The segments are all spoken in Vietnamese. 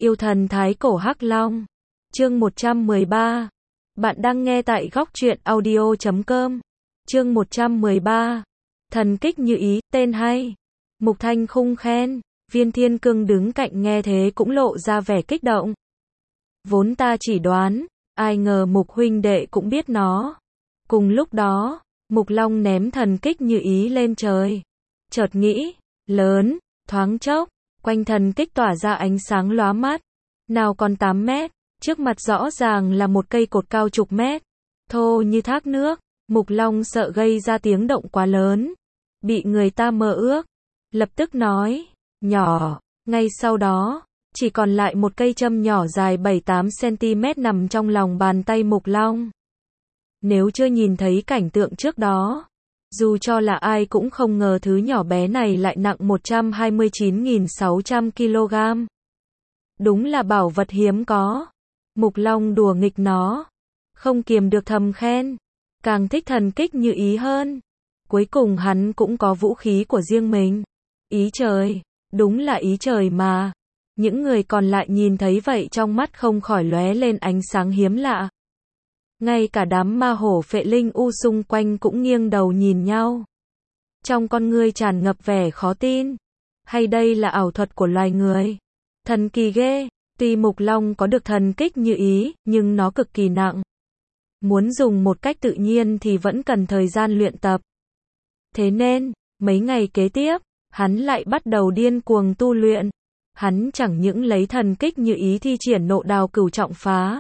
Yêu thần thái cổ Hắc Long. Chương 113. Bạn đang nghe tại góc truyện audio.com. Chương 113. Thần kích như ý, tên hay. Mục Thanh Khung khen. Viên Thiên Cương đứng cạnh nghe thế cũng lộ ra vẻ kích động. Vốn ta chỉ đoán, ai ngờ Mục huynh đệ cũng biết nó. Cùng lúc đó, Mục Long ném thần kích như ý lên trời. Chợt nghĩ, lớn, thoáng chốc, quanh thần kích tỏa ra ánh sáng lóa mắt. Nào còn 8 mét, trước mặt rõ ràng là một cây cột cao chục mét, thô như thác nước. Mục Long sợ gây ra tiếng động quá lớn, bị người ta mơ ước, lập tức nói, nhỏ. Ngay sau đó, chỉ còn lại một cây châm nhỏ dài 7-8 cm nằm trong lòng bàn tay Mục Long. Nếu chưa nhìn thấy cảnh tượng trước đó, dù cho là ai cũng không ngờ thứ nhỏ bé này lại nặng 129.600 kg. Đúng là bảo vật hiếm có. Mục Long đùa nghịch nó, không kiềm được thầm khen, càng thích thần kích như ý hơn. Cuối cùng hắn cũng có vũ khí của riêng mình. Ý trời, đúng là ý trời mà. Những người còn lại nhìn thấy vậy trong mắt không khỏi lóe lên ánh sáng hiếm lạ. Ngay cả đám ma hổ phệ linh u xung quanh cũng nghiêng đầu nhìn nhau. Trong con ngươi tràn ngập vẻ khó tin. Hay đây là ảo thuật của loài người? Thần kỳ ghê. Tuy Mục Long có được thần kích như ý, nhưng nó cực kỳ nặng. Muốn dùng một cách tự nhiên thì vẫn cần thời gian luyện tập. Thế nên, mấy ngày kế tiếp, hắn lại bắt đầu điên cuồng tu luyện. Hắn chẳng những lấy thần kích như ý thi triển nộ đào cửu trọng phá,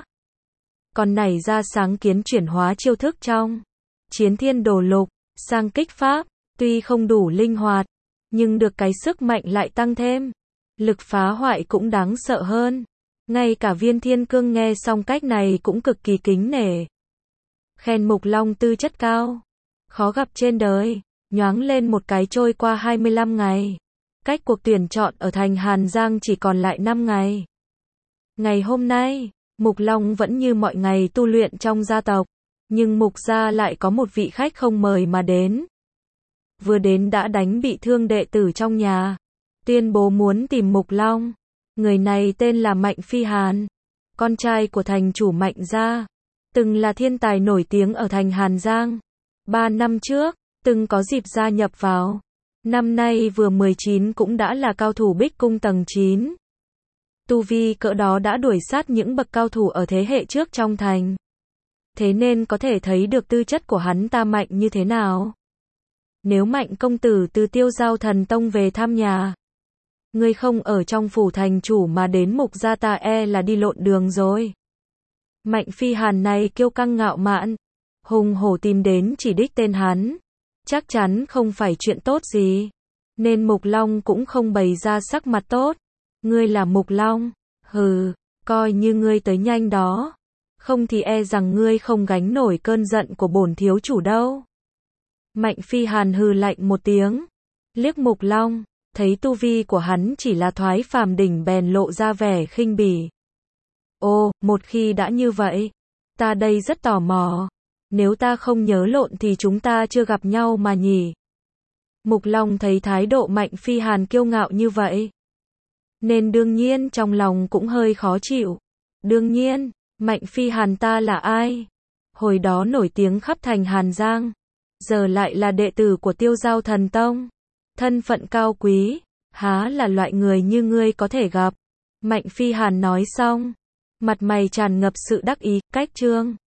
còn nảy ra sáng kiến chuyển hóa chiêu thức trong Chiến Thiên Đồ Lục sang kích pháp. Tuy không đủ linh hoạt, nhưng được cái sức mạnh lại tăng thêm. Lực phá hoại cũng đáng sợ hơn. Ngay cả Viên Thiên Cương nghe xong cách này cũng cực kỳ kính nể. Khen Mục Long tư chất cao, khó gặp trên đời. Nhoáng lên một cái trôi qua 25 ngày. Cách cuộc tuyển chọn ở thành Hàn Giang chỉ còn lại 5 ngày. Ngày hôm nay, Mục Long vẫn như mọi ngày tu luyện trong gia tộc. Nhưng Mục gia lại có một vị khách không mời mà đến. Vừa đến đã đánh bị thương đệ tử trong nhà, tuyên bố muốn tìm Mục Long. Người này tên là Mạnh Phi Hàn, con trai của thành chủ Mạnh gia, từng là thiên tài nổi tiếng ở thành Hàn Giang. 3 năm trước, từng có dịp gia nhập vào. Năm nay vừa 19 cũng đã là cao thủ Bích Cung tầng 9. Tu vi cỡ đó đã đuổi sát những bậc cao thủ ở thế hệ trước trong thành. Thế nên có thể thấy được tư chất của hắn ta mạnh như thế nào. Nếu Mạnh công tử từ Tiêu Giao Thần Tông về thăm nhà, ngươi không ở trong phủ thành chủ mà đến Mục gia ta e là đi lộn đường rồi. Mạnh Phi Hàn này kiêu căng ngạo mạn, hùng hổ tìm đến chỉ đích tên hắn, chắc chắn không phải chuyện tốt gì. Nên Mục Long cũng không bày ra sắc mặt tốt. Ngươi là Mục Long? Hừ, coi như ngươi tới nhanh đó. Không thì e rằng ngươi không gánh nổi cơn giận của bổn thiếu chủ đâu. Mạnh Phi Hàn hừ lạnh một tiếng, liếc Mục Long, thấy tu vi của hắn chỉ là thoái phàm đỉnh bèn lộ ra vẻ khinh bỉ. Ồ, một khi đã như vậy, ta đây rất tò mò. Nếu ta không nhớ lộn thì chúng ta chưa gặp nhau mà nhỉ? Mục Long thấy thái độ Mạnh Phi Hàn kiêu ngạo như vậy, nên đương nhiên trong lòng cũng hơi khó chịu. Đương nhiên, Mạnh Phi Hàn ta là ai? Hồi đó nổi tiếng khắp thành Hàn Giang, giờ lại là đệ tử của Tiêu Giao Thần Tông. Thân phận cao quý, há là loại người như ngươi có thể gặp. Mạnh Phi Hàn nói xong, mặt mày tràn ngập sự đắc ý, cách chương.